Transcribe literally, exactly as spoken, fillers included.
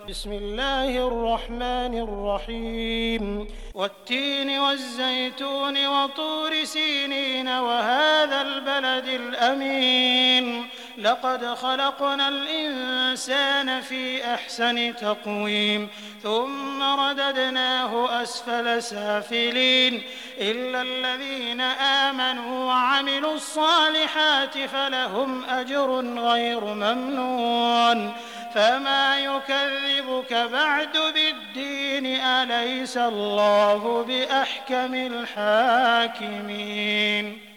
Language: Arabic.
بسم الله الرحمن الرحيم والتين والزيتون وطور سينين وهذا البلد الأمين لقد خلقنا الإنسان في أحسن تقويم ثم رددناه أسفل سافلين إلا الذين آمنوا وعملوا الصالحات فلهم أجر غير ممنون فما يكذبك بعد بالدين أليس الله بأحكم الحاكمين